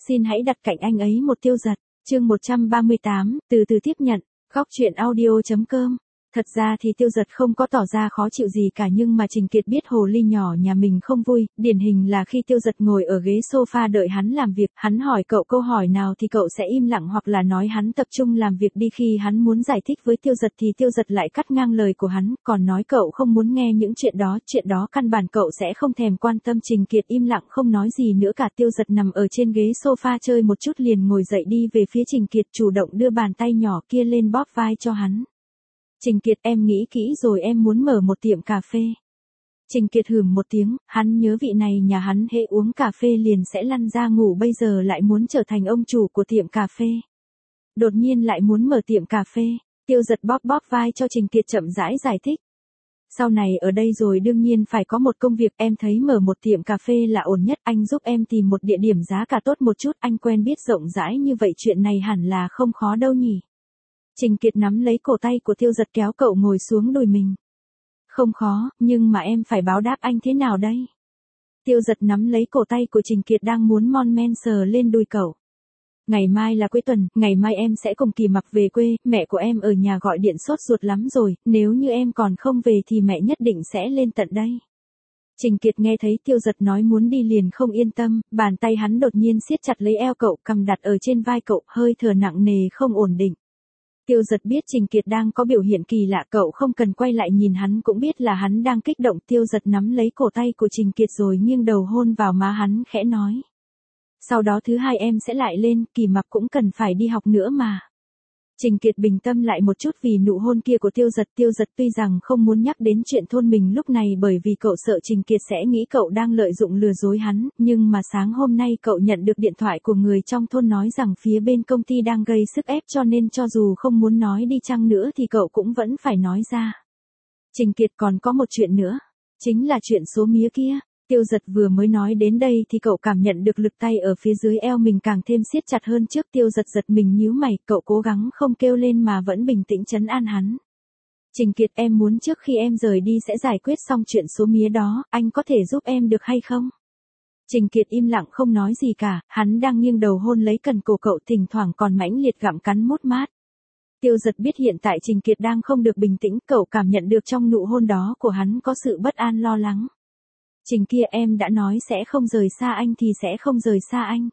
xin hãy đặt cạnh anh ấy một Tiêu Dật. Chương 138, từ từ tiếp nhận. Góc truyện audio.com. Thật ra thì Tiêu Dật không có tỏ ra khó chịu gì cả, nhưng mà Trình Kiệt biết hồ ly nhỏ nhà mình không vui, điển hình là khi Tiêu Dật ngồi ở ghế sofa đợi hắn làm việc, hắn hỏi cậu câu hỏi nào thì cậu sẽ im lặng hoặc là nói hắn tập trung làm việc đi, khi hắn muốn giải thích với Tiêu Dật thì Tiêu Dật lại cắt ngang lời của hắn, còn nói cậu không muốn nghe những chuyện đó căn bản cậu sẽ không thèm quan tâm. Trình Kiệt im lặng không nói gì nữa cả. Tiêu Dật nằm ở trên ghế sofa chơi một chút liền ngồi dậy đi về phía Trình Kiệt, chủ động đưa bàn tay nhỏ kia lên bóp vai cho hắn. Trình Kiệt, em nghĩ kỹ rồi, em muốn mở một tiệm cà phê. Trình Kiệt hừm một tiếng, hắn nhớ vị này nhà hắn hễ uống cà phê liền sẽ lăn ra ngủ, bây giờ lại muốn trở thành ông chủ của tiệm cà phê. Đột nhiên lại muốn mở tiệm cà phê. Tiêu Dật bóp vai cho Trình Kiệt chậm rãi giải thích. Sau này ở đây rồi đương nhiên phải có một công việc, em thấy mở một tiệm cà phê là ổn nhất, anh giúp em tìm một địa điểm giá cả tốt một chút, anh quen biết rộng rãi như vậy chuyện này hẳn là không khó đâu nhỉ. Trình Kiệt nắm lấy cổ tay của Tiêu Dật kéo cậu ngồi xuống đùi mình. Không khó, nhưng mà em phải báo đáp anh thế nào đây? Tiêu Dật nắm lấy cổ tay của Trình Kiệt đang muốn mon men sờ lên đùi cậu. Ngày mai là cuối tuần, ngày mai em sẽ cùng Kỳ Mặc về quê, mẹ của em ở nhà gọi điện sốt ruột lắm rồi, nếu như em còn không về thì mẹ nhất định sẽ lên tận đây. Trình Kiệt nghe thấy Tiêu Dật nói muốn đi liền không yên tâm, bàn tay hắn đột nhiên siết chặt lấy eo cậu, cầm đặt ở trên vai cậu, hơi thở nặng nề không ổn định. Tiêu Dật biết Trình Kiệt đang có biểu hiện kỳ lạ, cậu không cần quay lại nhìn hắn cũng biết là hắn đang kích động. Tiêu Dật nắm lấy cổ tay của Trình Kiệt rồi nghiêng đầu hôn vào má hắn, khẽ nói. Sau đó thứ hai em sẽ lại lên, Kỳ Mặc cũng cần phải đi học nữa mà. Trình Kiệt bình tâm lại một chút vì nụ hôn kia của Tiêu Dật. Tiêu Dật tuy rằng không muốn nhắc đến chuyện thôn mình lúc này bởi vì cậu sợ Trình Kiệt sẽ nghĩ cậu đang lợi dụng lừa dối hắn, nhưng mà sáng hôm nay cậu nhận được điện thoại của người trong thôn nói rằng phía bên công ty đang gây sức ép, cho nên cho dù không muốn nói đi chăng nữa thì cậu cũng vẫn phải nói ra. Trình Kiệt, còn có một chuyện nữa, chính là chuyện số mía kia. Tiêu Dật vừa mới nói đến đây thì cậu cảm nhận được lực tay ở phía dưới eo mình càng thêm siết chặt hơn trước. Tiêu Dật giật mình nhíu mày, cậu cố gắng không kêu lên mà vẫn bình tĩnh trấn an hắn. Trình Kiệt, em muốn trước khi em rời đi sẽ giải quyết xong chuyện số mía đó, anh có thể giúp em được hay không? Trình Kiệt im lặng không nói gì cả, hắn đang nghiêng đầu hôn lấy cần cổ cậu, thỉnh thoảng còn mãnh liệt gặm cắn mút mát. Tiêu Dật biết hiện tại Trình Kiệt đang không được bình tĩnh, cậu cảm nhận được trong nụ hôn đó của hắn có sự bất an lo lắng. Trình kia, em đã nói sẽ không rời xa anh thì sẽ không rời xa anh.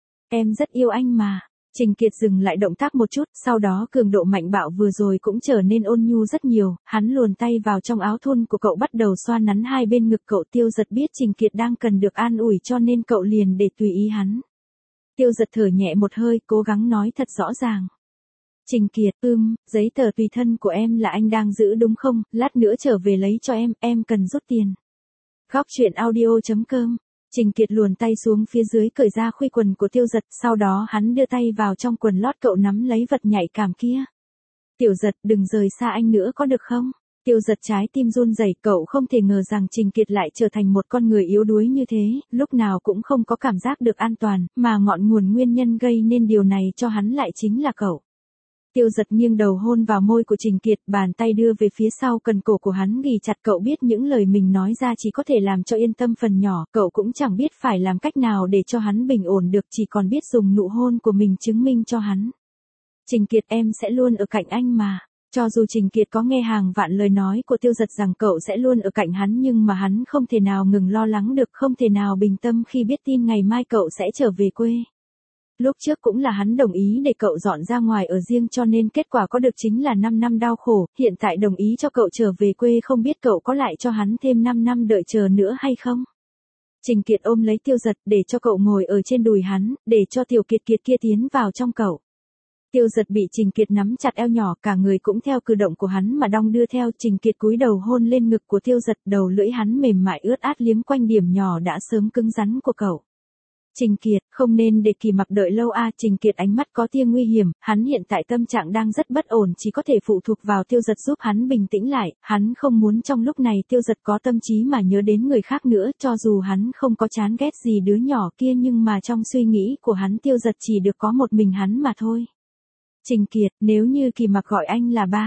Em rất yêu anh mà. Trình Kiệt dừng lại động tác một chút, sau đó cường độ mạnh bạo vừa rồi cũng trở nên ôn nhu rất nhiều, hắn luồn tay vào trong áo thun của cậu bắt đầu xoa nắn hai bên ngực cậu. Tiêu Dật biết Trình Kiệt đang cần được an ủi cho nên cậu liền để tùy ý hắn. Tiêu Dật thở nhẹ một hơi, cố gắng nói thật rõ ràng. Trình Kiệt, giấy tờ tùy thân của em là anh đang giữ đúng không, lát nữa trở về lấy cho em cần rút tiền. Góc truyện audio.com. Trình Kiệt luồn tay xuống phía dưới cởi ra khuy quần của Tiêu Dật, sau đó hắn đưa tay vào trong quần lót cậu nắm lấy vật nhạy cảm kia. Tiểu Dật, đừng rời xa anh nữa có được không? Tiêu Dật trái tim run rẩy, cậu không thể ngờ rằng Trình Kiệt lại trở thành một con người yếu đuối như thế, lúc nào cũng không có cảm giác được an toàn, mà ngọn nguồn nguyên nhân gây nên điều này cho hắn lại chính là cậu. Tiêu Dật nghiêng đầu hôn vào môi của Trình Kiệt, bàn tay đưa về phía sau cần cổ của hắn ghì chặt. Cậu biết những lời mình nói ra chỉ có thể làm cho yên tâm phần nhỏ, cậu cũng chẳng biết phải làm cách nào để cho hắn bình ổn được, chỉ còn biết dùng nụ hôn của mình chứng minh cho hắn. Trình Kiệt, em sẽ luôn ở cạnh anh mà. Cho dù Trình Kiệt có nghe hàng vạn lời nói của Tiêu Dật rằng cậu sẽ luôn ở cạnh hắn, nhưng mà hắn không thể nào ngừng lo lắng được, không thể nào bình tâm khi biết tin ngày mai cậu sẽ trở về quê. Lúc trước cũng là hắn đồng ý để cậu dọn ra ngoài ở riêng, cho nên kết quả có được chính là 5 năm đau khổ, hiện tại đồng ý cho cậu trở về quê, không biết cậu có lại cho hắn thêm 5 năm đợi chờ nữa hay không? Trình Kiệt ôm lấy Tiêu Dật để cho cậu ngồi ở trên đùi hắn, để cho Tiểu Kiệt Kiệt kia tiến vào trong cậu. Tiêu Dật bị Trình Kiệt nắm chặt eo nhỏ, cả người cũng theo cử động của hắn mà đong đưa theo. Trình Kiệt cúi đầu hôn lên ngực của Tiêu Dật, đầu lưỡi hắn mềm mại ướt át liếm quanh điểm nhỏ đã sớm cứng rắn của cậu. Trình Kiệt, không nên để Kỳ Mặc đợi lâu a. Trình Kiệt ánh mắt có tia nguy hiểm, hắn hiện tại tâm trạng đang rất bất ổn, chỉ có thể phụ thuộc vào Tiêu Dật giúp hắn bình tĩnh lại, hắn không muốn trong lúc này Tiêu Dật có tâm trí mà nhớ đến người khác nữa, cho dù hắn không có chán ghét gì đứa nhỏ kia nhưng mà trong suy nghĩ của hắn Tiêu Dật chỉ được có một mình hắn mà thôi. Trình Kiệt, nếu như Kỳ Mặc gọi anh là ba,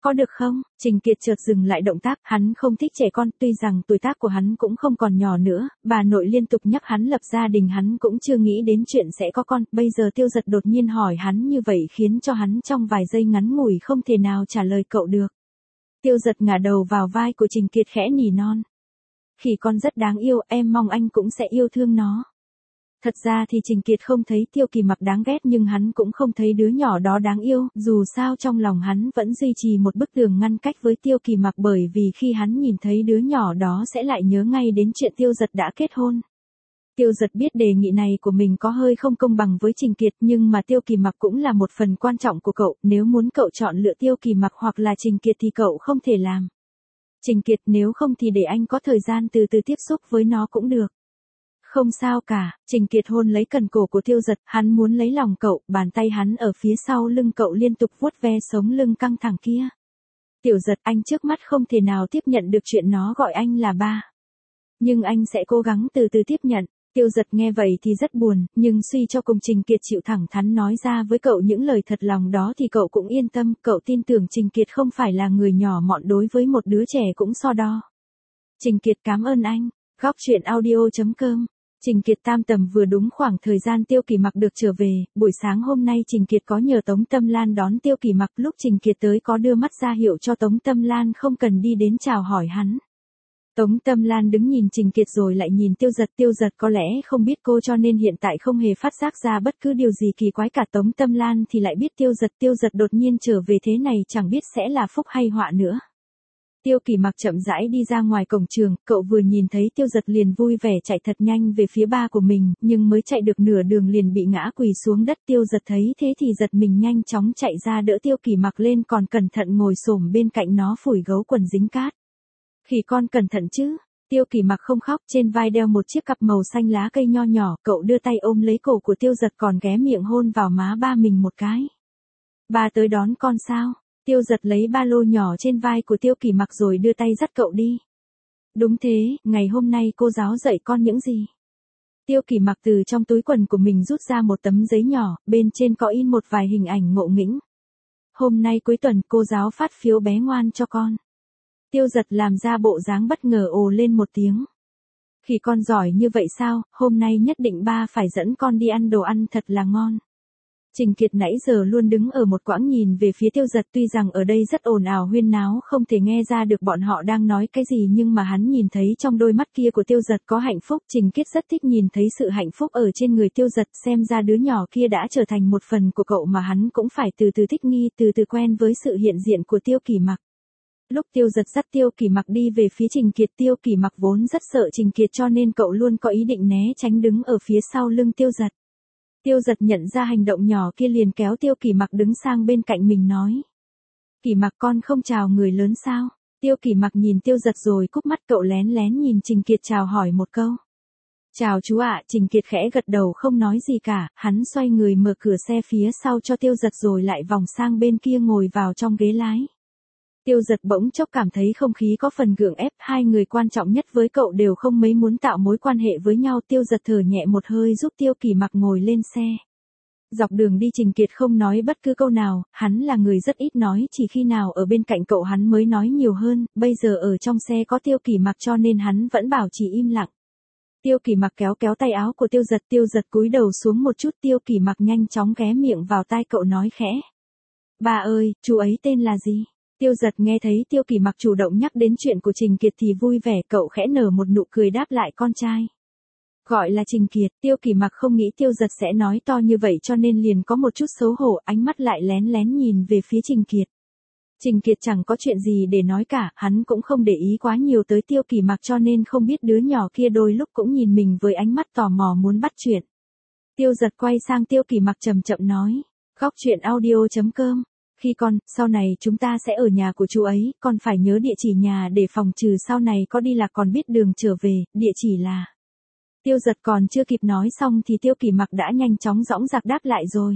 Có được không? Trình Kiệt chợt dừng lại động tác, hắn không thích trẻ con, tuy rằng tuổi tác của hắn cũng không còn nhỏ nữa, bà nội liên tục nhắc hắn lập gia đình, hắn cũng chưa nghĩ đến chuyện sẽ có con, bây giờ Tiêu Giật đột nhiên hỏi hắn như vậy khiến cho hắn trong vài giây ngắn ngủi không thể nào trả lời cậu được. Tiêu Giật ngả đầu vào vai của Trình Kiệt khẽ nỉ non. Khỉ con rất đáng yêu, em mong anh cũng sẽ yêu thương nó. Thật ra thì Trình Kiệt không thấy Tiêu Kỳ Mặc đáng ghét nhưng hắn cũng không thấy đứa nhỏ đó đáng yêu, dù sao trong lòng hắn vẫn duy trì một bức tường ngăn cách với Tiêu Kỳ Mặc bởi vì khi hắn nhìn thấy đứa nhỏ đó sẽ lại nhớ ngay đến chuyện Tiêu Giật đã kết hôn. Tiêu Giật biết đề nghị này của mình có hơi không công bằng với Trình Kiệt nhưng mà Tiêu Kỳ Mặc cũng là một phần quan trọng của cậu, nếu muốn cậu chọn lựa Tiêu Kỳ Mặc hoặc là Trình Kiệt thì cậu không thể làm. Trình Kiệt nếu không thì để anh có thời gian từ từ tiếp xúc với nó cũng được. Không sao cả, Trình Kiệt hôn lấy cần cổ của Tiêu Giật, hắn muốn lấy lòng cậu, bàn tay hắn ở phía sau lưng cậu liên tục vuốt ve sống lưng căng thẳng kia. Tiểu Giật, anh trước mắt không thể nào tiếp nhận được chuyện nó gọi anh là ba. Nhưng anh sẽ cố gắng từ từ tiếp nhận. Tiêu Giật nghe vậy thì rất buồn, nhưng suy cho cùng Trình Kiệt chịu thẳng thắn nói ra với cậu những lời thật lòng đó thì cậu cũng yên tâm, cậu tin tưởng Trình Kiệt không phải là người nhỏ mọn đối với một đứa trẻ cũng so đo. Trình Kiệt cảm ơn anh. Góc truyện audio.com. Trình Kiệt tam tầm vừa đúng khoảng thời gian Tiêu Kỳ Mặc được trở về, buổi sáng hôm nay Trình Kiệt có nhờ Tống Tâm Lan đón Tiêu Kỳ Mặc, lúc Trình Kiệt tới có đưa mắt ra hiệu cho Tống Tâm Lan không cần đi đến chào hỏi hắn. Tống Tâm Lan đứng nhìn Trình Kiệt rồi lại nhìn Tiêu Giật có lẽ không biết cô cho nên hiện tại không hề phát giác ra bất cứ điều gì kỳ quái cả. Tống Tâm Lan thì lại biết Tiêu Giật đột nhiên trở về thế này chẳng biết sẽ là phúc hay họa nữa. Tiêu Kỳ Mặc chậm rãi đi ra ngoài cổng trường, cậu vừa nhìn thấy Tiêu Giật liền vui vẻ chạy thật nhanh về phía ba của mình, nhưng mới chạy được nửa đường liền bị ngã quỳ xuống đất. Tiêu Giật thấy thế thì giật mình nhanh chóng chạy ra đỡ Tiêu Kỳ Mặc lên còn cẩn thận ngồi xổm bên cạnh nó phủi gấu quần dính cát. Khỉ con cẩn thận chứ. Tiêu Kỳ Mặc không khóc, trên vai đeo một chiếc cặp màu xanh lá cây nho nhỏ, cậu đưa tay ôm lấy cổ của Tiêu Giật còn ghé miệng hôn vào má ba mình một cái. Ba tới đón con sao? Tiêu Giật lấy ba lô nhỏ trên vai của Tiêu Kỳ Mặc rồi đưa tay dắt cậu đi. Đúng thế, ngày hôm nay cô giáo dạy con những gì? Tiêu Kỳ Mặc từ trong túi quần của mình rút ra một tấm giấy nhỏ, bên trên có in một vài hình ảnh ngộ nghĩnh. Hôm nay cuối tuần cô giáo phát phiếu bé ngoan cho con. Tiêu Giật làm ra bộ dáng bất ngờ ồ lên một tiếng. Khi con giỏi như vậy sao, hôm nay nhất định ba phải dẫn con đi ăn đồ ăn thật là ngon. Trình Kiệt nãy giờ luôn đứng ở một quãng nhìn về phía Tiêu Giật, tuy rằng ở đây rất ồn ào huyên náo không thể nghe ra được bọn họ đang nói cái gì nhưng mà hắn nhìn thấy trong đôi mắt kia của Tiêu Giật có hạnh phúc. Trình Kiệt rất thích nhìn thấy sự hạnh phúc ở trên người Tiêu Giật, xem ra đứa nhỏ kia đã trở thành một phần của cậu mà hắn cũng phải từ từ thích nghi, từ từ quen với sự hiện diện của Tiêu Kỳ Mặc. Lúc Tiêu Giật dắt Tiêu Kỳ Mặc đi về phía Trình Kiệt, Tiêu Kỳ Mặc vốn rất sợ Trình Kiệt cho nên cậu luôn có ý định né tránh đứng ở phía sau lưng Tiêu Giật. Tiêu Giật nhận ra hành động nhỏ kia liền kéo Tiêu Kỳ Mặc đứng sang bên cạnh mình nói. Kỳ Mặc con không chào người lớn sao? Tiêu Kỳ Mặc nhìn Tiêu Giật rồi cúp mắt, cậu lén lén nhìn Trình Kiệt chào hỏi một câu. Chào chú ạ. Trình Kiệt khẽ gật đầu không nói gì cả, hắn xoay người mở cửa xe phía sau cho Tiêu Giật rồi lại vòng sang bên kia ngồi vào trong ghế lái. Tiêu Giật bỗng chốc cảm thấy không khí có phần gượng ép, hai người quan trọng nhất với cậu đều không mấy muốn tạo mối quan hệ với nhau. Tiêu Giật thở nhẹ một hơi giúp Tiêu Kỳ Mặc ngồi lên xe. Dọc đường đi Trình Kiệt không nói bất cứ câu nào, hắn là người rất ít nói, chỉ khi nào ở bên cạnh cậu hắn mới nói nhiều hơn, bây giờ ở trong xe có Tiêu Kỳ Mặc cho nên hắn vẫn bảo trì im lặng. Tiêu Kỳ Mặc kéo tay áo của Tiêu Giật cúi đầu xuống một chút, Tiêu Kỳ Mặc nhanh chóng ghé miệng vào tai cậu nói khẽ. Ba ơi, chú ấy tên là gì? Tiêu Giật nghe thấy Tiêu Kỳ Mặc chủ động nhắc đến chuyện của Trình Kiệt thì vui vẻ, cậu khẽ nở một nụ cười đáp lại con trai. Gọi là Trình Kiệt. Tiêu Kỳ Mặc không nghĩ Tiêu Giật sẽ nói to như vậy cho nên liền có một chút xấu hổ, ánh mắt lại lén lén nhìn về phía Trình Kiệt. Trình Kiệt chẳng có chuyện gì để nói cả, hắn cũng không để ý quá nhiều tới Tiêu Kỳ Mặc cho nên không biết đứa nhỏ kia đôi lúc cũng nhìn mình với ánh mắt tò mò muốn bắt chuyện. Tiêu Giật quay sang Tiêu Kỳ Mặc chậm chậm nói. Góc truyện audio.com. Khi con, sau này chúng ta sẽ ở nhà của chú ấy, con phải nhớ địa chỉ nhà để phòng trừ sau này có đi lạc còn biết đường trở về, địa chỉ là. Tiêu Giật còn chưa kịp nói xong thì Tiêu Kỳ Mặc đã nhanh chóng dõng dạc đáp lại rồi.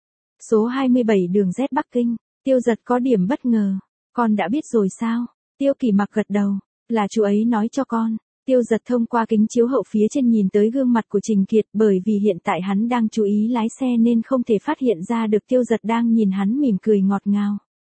Số 27 đường Z Bắc Kinh. Tiêu Giật có điểm bất ngờ. Con đã biết rồi sao? Tiêu Kỳ Mặc gật đầu. Là chú ấy nói cho con. Tiêu Giật thông qua kính chiếu hậu phía trên nhìn tới gương mặt của Trình Kiệt, bởi vì hiện tại hắn đang chú ý lái xe nên không thể phát hiện ra được Tiêu Giật đang nhìn hắn mỉm cười ngọt ngào.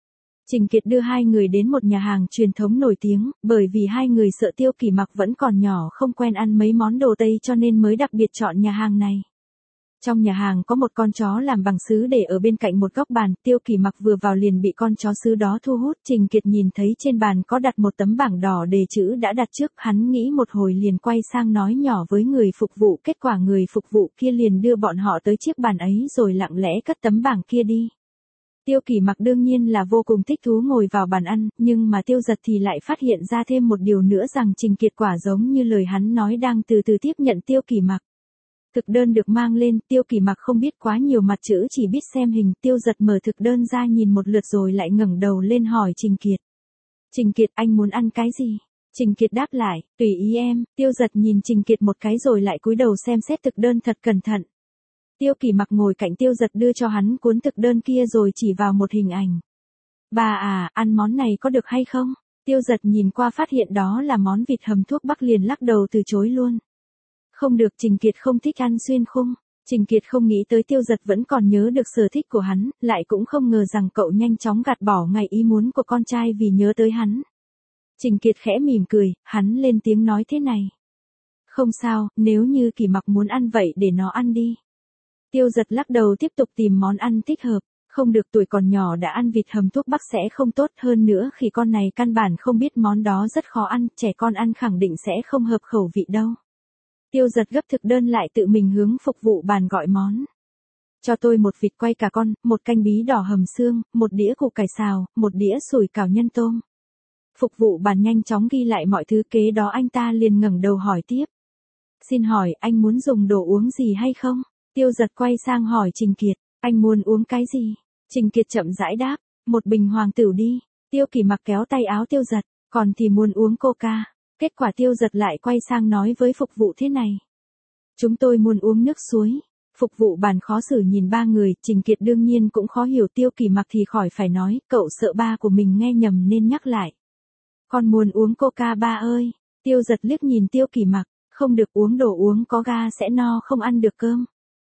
Trình Kiệt đưa hai người đến một nhà hàng truyền thống nổi tiếng, bởi vì hai người sợ Tiêu Kỳ Mặc vẫn còn nhỏ không quen ăn mấy món đồ Tây cho nên mới đặc biệt chọn nhà hàng này. Trong nhà hàng có một con chó làm bằng sứ để ở bên cạnh một góc bàn, Tiêu Kỳ Mặc vừa vào liền bị con chó sứ đó thu hút. Trình Kiệt nhìn thấy trên bàn có đặt một tấm bảng đỏ đề chữ đã đặt trước, hắn nghĩ một hồi liền quay sang nói nhỏ với người phục vụ, kết quả người phục vụ kia liền đưa bọn họ tới chiếc bàn ấy rồi lặng lẽ cất tấm bảng kia đi. Tiêu Kỳ Mặc đương nhiên là vô cùng thích thú ngồi vào bàn ăn, nhưng mà Tiêu Giật thì lại phát hiện ra thêm một điều nữa rằng Trình Kiệt quả giống như lời hắn nói đang từ từ tiếp nhận Tiêu Kỳ Mặc. Thực đơn được mang lên, Tiêu Kỳ Mặc không biết quá nhiều mặt chữ chỉ biết xem hình, Tiêu Giật mở thực đơn ra nhìn một lượt rồi lại ngẩng đầu lên hỏi Trình Kiệt. Trình Kiệt, anh muốn ăn cái gì? Trình Kiệt đáp lại, tùy ý em. Tiêu Giật nhìn Trình Kiệt một cái rồi lại cúi đầu xem xét thực đơn thật cẩn thận. Tiêu Kỳ Mặc ngồi cạnh Tiêu Giật đưa cho hắn cuốn thực đơn kia rồi chỉ vào một hình ảnh. Bà à, ăn món này có được hay không? Tiêu Giật nhìn qua phát hiện đó là món vịt hầm thuốc bắc liền lắc đầu từ chối luôn. Không được, Trình Kiệt không thích ăn xuyên khung. Trình Kiệt không nghĩ tới Tiêu Giật vẫn còn nhớ được sở thích của hắn, lại cũng không ngờ rằng cậu nhanh chóng gạt bỏ ngày ý muốn của con trai vì nhớ tới hắn. Trình Kiệt khẽ mỉm cười, hắn lên tiếng nói thế này. Không sao, nếu như Kỳ Mặc muốn ăn vậy để nó ăn đi. Tiêu Giật lắc đầu tiếp tục tìm món ăn thích hợp. Không được, tuổi còn nhỏ đã ăn vịt hầm thuốc bắc sẽ không tốt, hơn nữa khi con này căn bản không biết món đó rất khó ăn, trẻ con ăn khẳng định sẽ không hợp khẩu vị đâu. Tiêu Giật gấp thực đơn lại tự mình hướng phục vụ bàn gọi món. Cho tôi một vịt quay cà con, một canh bí đỏ hầm xương, một đĩa củ cải xào, một đĩa sủi cảo nhân tôm. Phục vụ bàn nhanh chóng ghi lại mọi thứ, kế đó anh ta liền ngẩng đầu hỏi tiếp. Xin hỏi, anh muốn dùng đồ uống gì hay không? Tiêu Giật quay sang hỏi Trình Kiệt, anh muốn uống cái gì? Trình Kiệt chậm rãi đáp, một bình hoàng tửu đi. Tiêu Kỳ Mặc kéo tay áo Tiêu Giật, còn thì muốn uống coca. Kết quả Tiêu Giật lại quay sang nói với phục vụ thế này. Chúng tôi muốn uống nước suối. Phục vụ bàn khó xử nhìn ba người, Trình Kiệt đương nhiên cũng khó hiểu, Tiêu Kỳ Mặc thì khỏi phải nói, cậu sợ ba của mình nghe nhầm nên nhắc lại. Con muốn uống coca ba ơi. Tiêu Giật liếc nhìn Tiêu Kỳ Mặc, không được, uống đồ uống có ga sẽ no không ăn được cơm.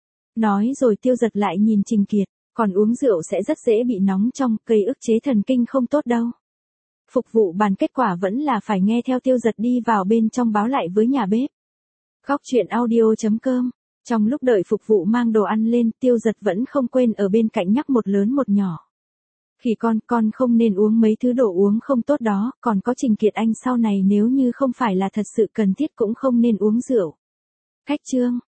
Nói rồi Tiêu Giật lại nhìn Trình Kiệt, còn uống rượu sẽ rất dễ bị nóng trong, gây ức chế thần kinh không tốt đâu. Phục vụ bàn kết quả vẫn là phải nghe theo Tiêu Giật đi vào bên trong báo lại với nhà bếp. Góc truyện audio.com. Trong lúc đợi phục vụ mang đồ ăn lên, Tiêu Giật vẫn không quên ở bên cạnh nhắc một lớn một nhỏ. Khi con không nên uống mấy thứ đồ uống không tốt đó, còn có Trình Kiệt anh sau này nếu như không phải là thật sự cần thiết cũng không nên uống rượu. Cách chương